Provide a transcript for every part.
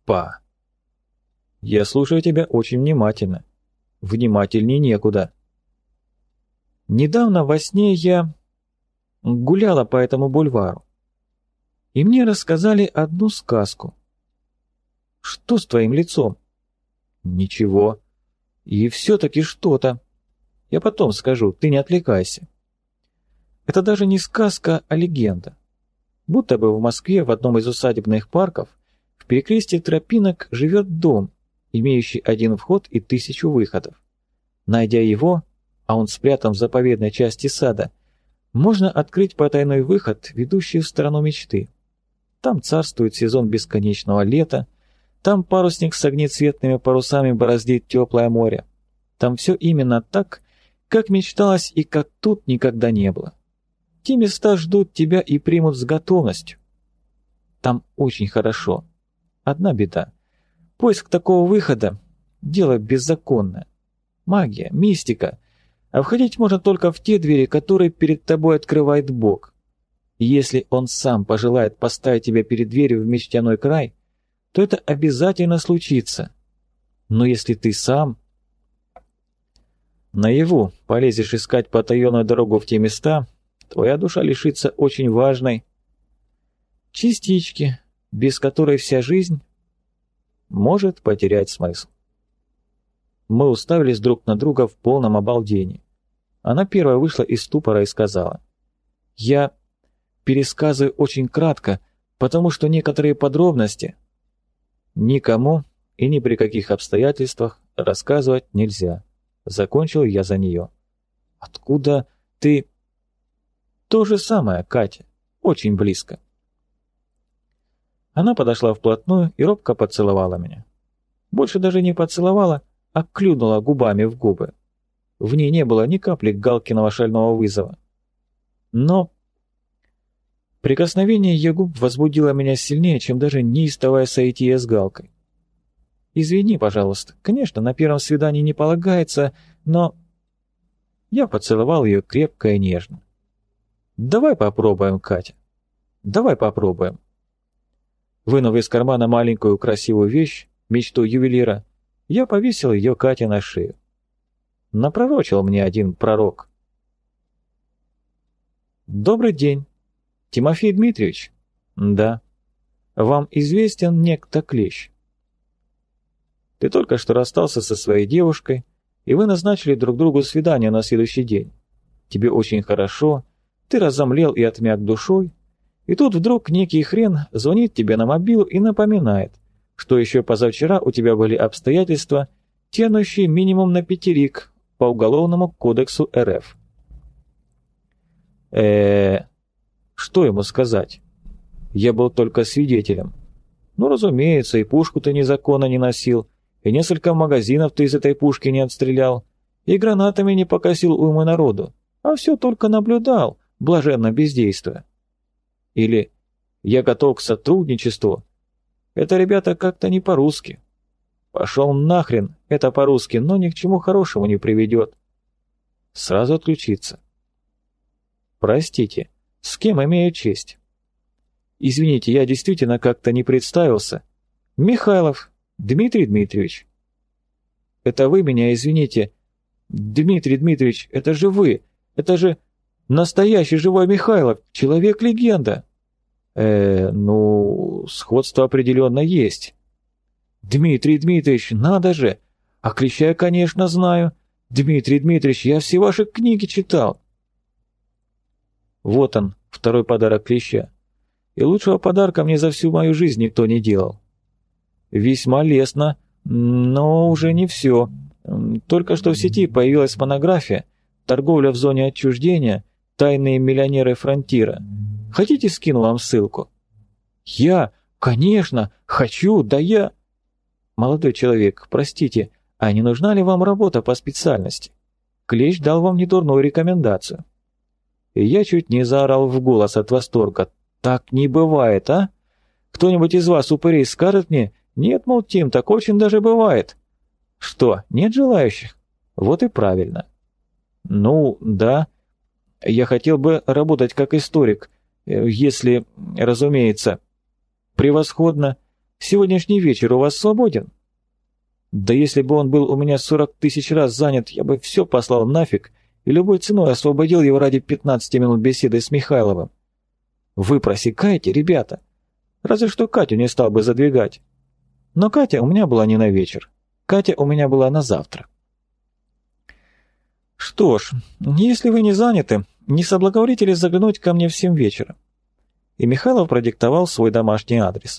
Опа! Я слушаю тебя очень внимательно. Внимательней некуда. Недавно во сне я гуляла по этому бульвару, и мне рассказали одну сказку. Что с твоим лицом? Ничего. И все-таки что-то. Я потом скажу, ты не отвлекайся. Это даже не сказка, а легенда. Будто бы в Москве в одном из усадебных парков в перекрестье тропинок живет дом, имеющий один вход и 1000 выходов. Найдя его, а он спрятан в заповедной части сада, можно открыть потайной выход, ведущий в страну мечты. Там царствует сезон бесконечного лета, там парусник с огнецветными парусами бороздит теплое море. Там все именно так, как мечталось и как тут никогда не было. Те места ждут тебя и примут с готовностью. Там очень хорошо. Одна беда. Поиск такого выхода – дело беззаконное. Магия, мистика. А входить можно только в те двери, которые перед тобой открывает Бог. И если Он сам пожелает поставить тебя перед дверью в мечтяной край, то это обязательно случится. Но если ты сам наяву полезешь искать потаенную дорогу в те места, твоя душа лишится очень важной частички, без которой вся жизнь может потерять смысл. Мы уставились друг на друга в полном обалдении. Она первая вышла из ступора и сказала: «Я пересказываю очень кратко, потому что некоторые подробности никому и ни при каких обстоятельствах рассказывать нельзя». Закончил я за нее. «Откуда ты...» «То же самое, Катя. Очень близко». Она подошла вплотную и робко поцеловала меня. Больше даже не поцеловала, а клюнула губами в губы. В ней не было ни капли Галкиного шального вызова. Но прикосновение ее губ возбудило меня сильнее, чем даже неистовая соития с Галкой. «Извини, пожалуйста. Конечно, на первом свидании не полагается, но...» Я поцеловал ее крепко и нежно. «Давай попробуем, Катя. Давай попробуем». Вынув из кармана маленькую красивую вещь, мечту ювелира, я повесил ее Кате на шею. Напророчил мне один пророк. «Добрый день. Тимофей Дмитриевич?» «Да. Вам известен некто Клещ?» «Ты только что расстался со своей девушкой, и вы назначили друг другу свидание на следующий день. Тебе очень хорошо, ты разомлел и отмяк душой, и тут вдруг некий хрен звонит тебе на мобилу и напоминает, что еще позавчера у тебя были обстоятельства, тянущие минимум на 5 рик по Уголовному кодексу РФ. Что ему сказать? Я был только свидетелем. Ну, разумеется, и пушку ты незаконно не носил, и несколько магазинов ты из этой пушки не отстрелял, и гранатами не покосил уймы народу, а все только наблюдал, блаженно бездействуя. Или «я готов к сотрудничеству». Это, ребята, как-то не по-русски. Пошел нахрен, это по-русски, но ни к чему хорошему не приведет. Сразу отключиться. Простите, с кем имею честь? Извините, я действительно как-то не представился. Михайлов Дмитрий Дмитриевич. Это вы меня извините. Дмитрий Дмитриевич, это же вы. Это же настоящий живой Михайлов, человек-легенда. Ну, сходство определенно есть. Дмитрий Дмитриевич, надо же. А Клеща я, конечно, знаю. Дмитрий Дмитриевич, я все ваши книги читал. Вот он, второй подарок Клеща. И лучшего подарка мне за всю мою жизнь никто не делал. Весьма лестно, но уже не все. Только что в сети появилась монография «Торговля в зоне отчуждения. Тайные миллионеры фронтира». Хотите, скину вам ссылку? Я? Конечно, хочу, да я... Молодой человек, простите, а не нужна ли вам работа по специальности? Клещ дал вам недурную рекомендацию. И я чуть не заорал в голос от восторга. Так не бывает, а? Кто-нибудь из вас, упырей, скажет мне: нет, мол, Тим, так очень даже бывает. Что, нет желающих? Вот и правильно. Ну, да. Я хотел бы работать как историк, если, разумеется. Превосходно. Сегодняшний вечер у вас свободен? Да если бы он был у меня 40 тысяч раз занят, я бы все послал нафиг и любой ценой освободил его ради 15 минут беседы с Михайловым. Вы просекаете, ребята? Разве что Катю не стал бы задвигать. Но Катя у меня была не на вечер. Катя у меня была на завтра. Что ж, если вы не заняты, не соблаговорите ли заглянуть ко мне в 7 вечера? И Михайлов продиктовал свой домашний адрес.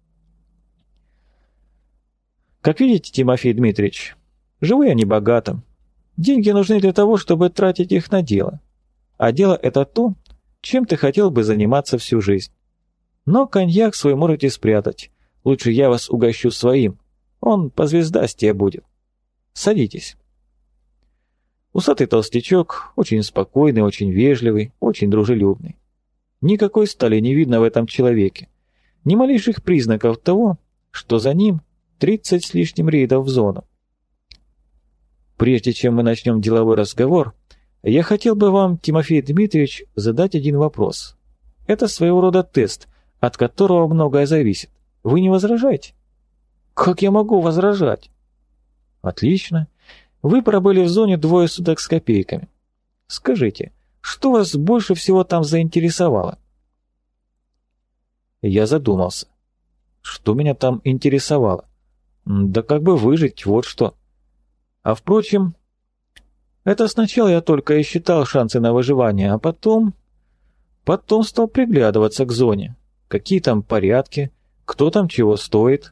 Как видите, Тимофей Дмитриевич, живу я небогато. Деньги нужны для того, чтобы тратить их на дело. А дело это то, чем ты хотел бы заниматься всю жизнь. Но коньяк свой можете спрятать. Лучше я вас угощу своим. Он по звездастее будет. Садитесь. Усатый толстячок, очень спокойный, очень вежливый, очень дружелюбный. Никакой стали не видно в этом человеке. Ни малейших признаков того, что за ним 30 с лишним рейдов в зону. Прежде чем мы начнем деловой разговор, я хотел бы вам, Тимофей Дмитриевич, задать один вопрос. Это своего рода тест, от которого многое зависит. Вы не возражаете? Как я могу возражать? Отлично. Вы пробыли в зоне 2 суток с копейками. Скажите, что вас больше всего там заинтересовало? Я задумался. Что меня там интересовало? Да как бы выжить, вот что. А впрочем, это сначала я только и считал шансы на выживание, а потом стал приглядываться к зоне. Какие там порядки, кто там чего стоит.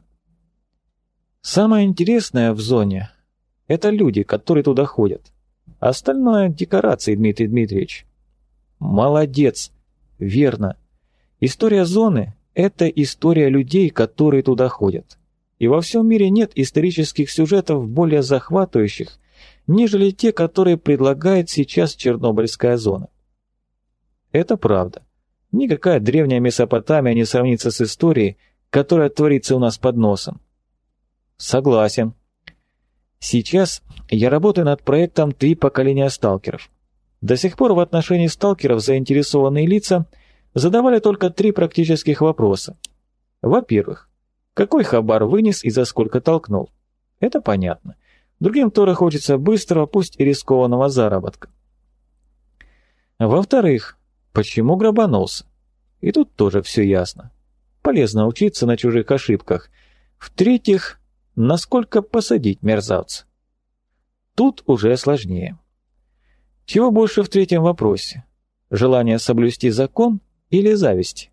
Самое интересное в зоне — это люди, которые туда ходят. Остальное — декорации, Дмитрий Дмитриевич. Молодец, верно. История зоны — это история людей, которые туда ходят. И во всем мире нет исторических сюжетов более захватывающих, нежели те, которые предлагает сейчас Чернобыльская зона. Это правда. Никакая древняя Месопотамия не сравнится с историей, которая творится у нас под носом. Согласен. Сейчас я работаю над проектом «3 поколения сталкеров». До сих пор в отношении сталкеров заинтересованные лица задавали только 3 практических вопроса. Во-первых, какой хабар вынес и за сколько толкнул? Это понятно. Другим тоже хочется быстрого, пусть и рискованного заработка. Во-вторых, почему грабанулся? И тут тоже все ясно. Полезно учиться на чужих ошибках. В-третьих, насколько посадить мерзавца? Тут уже сложнее. Чего больше в третьем вопросе? Желание соблюсти закон или зависть?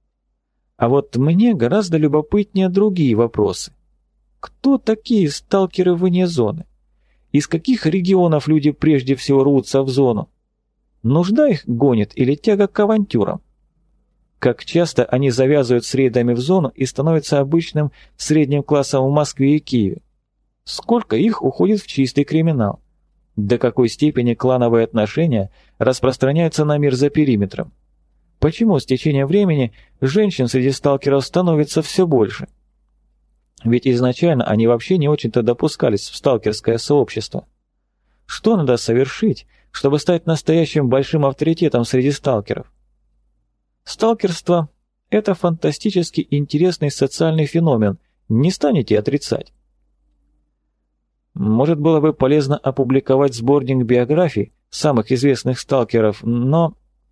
А вот мне гораздо любопытнее другие вопросы. Кто такие сталкеры вне зоны? Из каких регионов люди прежде всего рвутся в зону? Нужда их гонит или тяга к авантюрам? Как часто они завязывают с рейдами в зону и становятся обычным средним классом в Москве и Киеве? Сколько их уходит в чистый криминал? До какой степени клановые отношения распространяются на мир за периметром? Почему с течением времени женщин среди сталкеров становится все больше? Ведь изначально они вообще не очень-то допускались в сталкерское сообщество. Что надо совершить, чтобы стать настоящим большим авторитетом среди сталкеров? Сталкерство – это фантастически интересный социальный феномен, не станете отрицать. Может, было бы полезно опубликовать сборник биографий самых известных сталкеров, но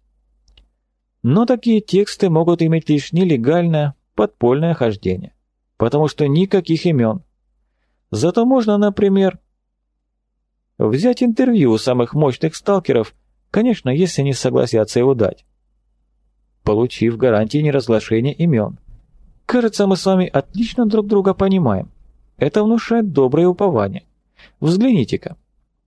такие тексты могут иметь лишь нелегальное, подпольное хождение, потому что никаких имен. Зато можно, например, взять интервью у самых мощных сталкеров, конечно, если они согласятся его дать, получив гарантии неразглашения имен. Кажется, мы с вами отлично друг друга понимаем. Это внушает доброе упование. Взгляните-ка.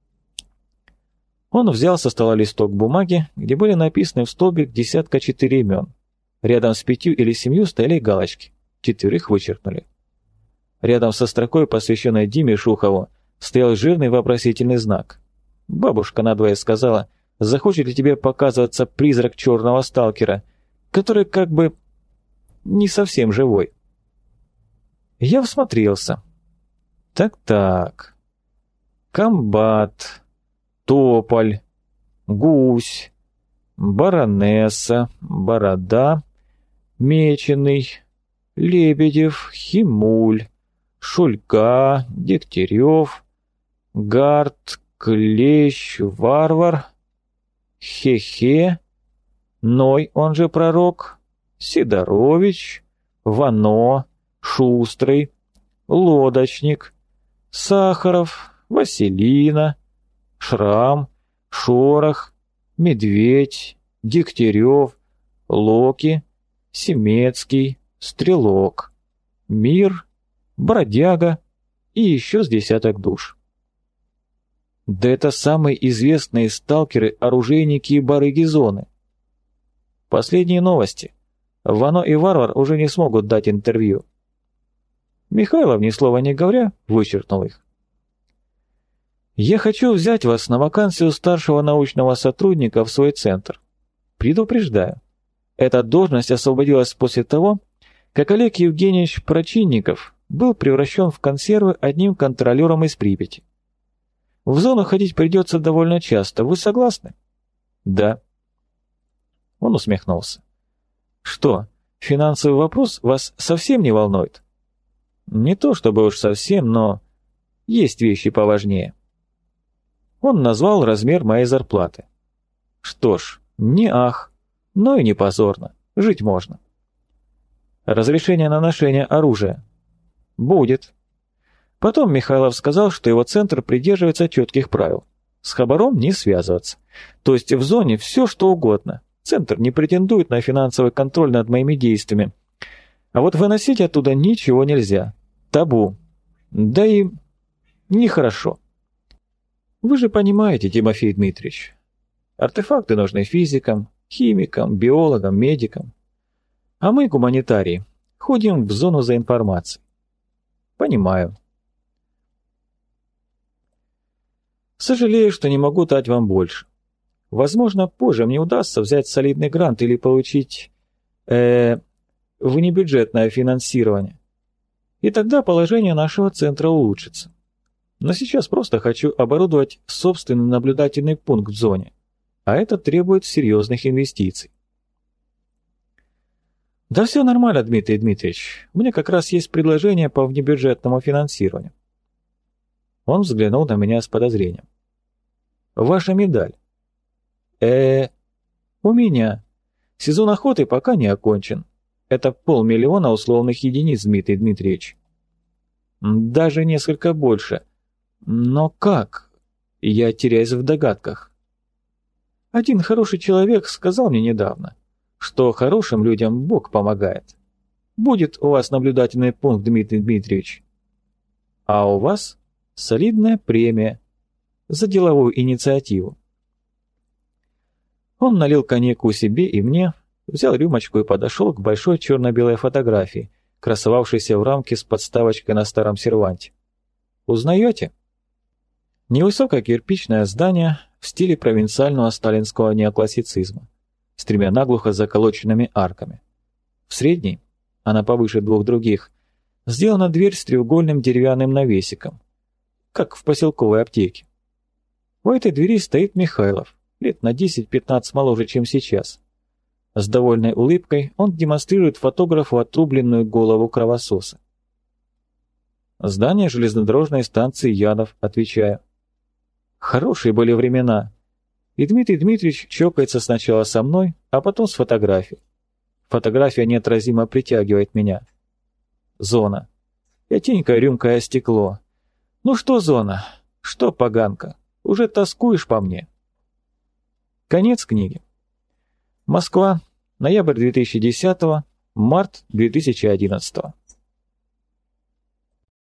Он взял со стола листок бумаги, где были написаны в столбик 4 имен. Рядом с 5 или 7 стояли галочки. 4 вычеркнули. Рядом со строкой, посвященной Диме Шухову, стоял жирный вопросительный знак. Бабушка надвое сказала, захочет ли тебе показываться призрак черного сталкера, который как бы не совсем живой. Я всмотрелся. Так. Комбат, тополь, гусь, баронесса, борода, меченый, Лебедев, Химуль, Шульга, Дегтярев, Гард, Клещ, Варвар, Хе-Хе, Ной, он же Пророк, Сидорович, Вано, Шустрый, Лодочник, Сахаров, Василина, Шрам, Шорох, Медведь, Дегтярев, Локи, Семецкий, Стрелок, Мир, Бродяга и еще с десяток душ. Да это самые известные сталкеры, оружейники и барыги-зоны. Последние новости. Вано и Варвар уже не смогут дать интервью. Михайлов, ни слова не говоря, вычеркнул их. Я хочу взять вас на вакансию старшего научного сотрудника в свой центр. Предупреждаю, эта должность освободилась после того, как Олег Евгеньевич Прочинников был превращен в консервы одним контролером из Припяти. В зону ходить придется довольно часто. Вы согласны? Да. Он усмехнулся. Что, финансовый вопрос вас совсем не волнует? Не то чтобы уж совсем, но есть вещи поважнее. Он назвал размер моей зарплаты. Что ж, не ах, но и не позорно. Жить можно. Разрешение на ношение оружия? Будет. Потом Михайлов сказал, что его центр придерживается четких правил. С хабаром не связываться. То есть в зоне все что угодно. Центр не претендует на финансовый контроль над моими действиями. А вот выносить оттуда ничего нельзя. Табу. Да и нехорошо. Вы же понимаете, Тимофей Дмитриевич, артефакты нужны физикам, химикам, биологам, медикам. А мы, гуманитарии, ходим в зону за информацией. Понимаю. Сожалею, что не могу дать вам больше. Возможно, позже мне удастся взять солидный грант или получить внебюджетное финансирование. И тогда положение нашего центра улучшится. Но сейчас просто хочу оборудовать собственный наблюдательный пункт в зоне, а это требует серьезных инвестиций. Да все нормально, Дмитрий Дмитриевич. У меня как раз есть предложение по внебюджетному финансированию. Он взглянул на меня с подозрением. Ваша медаль. У меня. Сезон охоты пока не окончен. Это 500 000 условных единиц, Дмитрий Дмитриевич. Даже несколько больше. Но как? Я теряюсь в догадках. Один хороший человек сказал мне недавно, что хорошим людям Бог помогает. Будет у вас наблюдательный пункт, Дмитрий Дмитриевич. А у вас солидная премия за деловую инициативу. Он налил коньяку себе и мне, взял рюмочку и подошел к большой черно-белой фотографии, красовавшейся в рамке с подставочкой на старом серванте. Узнаете? Невысокое кирпичное здание в стиле провинциального сталинского неоклассицизма, с 3 наглухо заколоченными арками. В средней, она повыше 2 других, сделана дверь с треугольным деревянным навесиком, как в поселковой аптеке. У этой двери стоит Михайлов, лет на 10-15 моложе, чем сейчас. С довольной улыбкой он демонстрирует фотографу отрубленную голову кровососа. Здание железнодорожной станции Янов, отвечаю. Хорошие были времена. И Дмитрий Дмитриевич чокается сначала со мной, а потом с фотографией. Фотография неотразимо притягивает меня. Зона. Пятенькое рюмкое стекло. Ну что, зона? Что, поганка? Уже тоскуешь по мне? Конец книги. Москва. Ноябрь 2010, март 2011.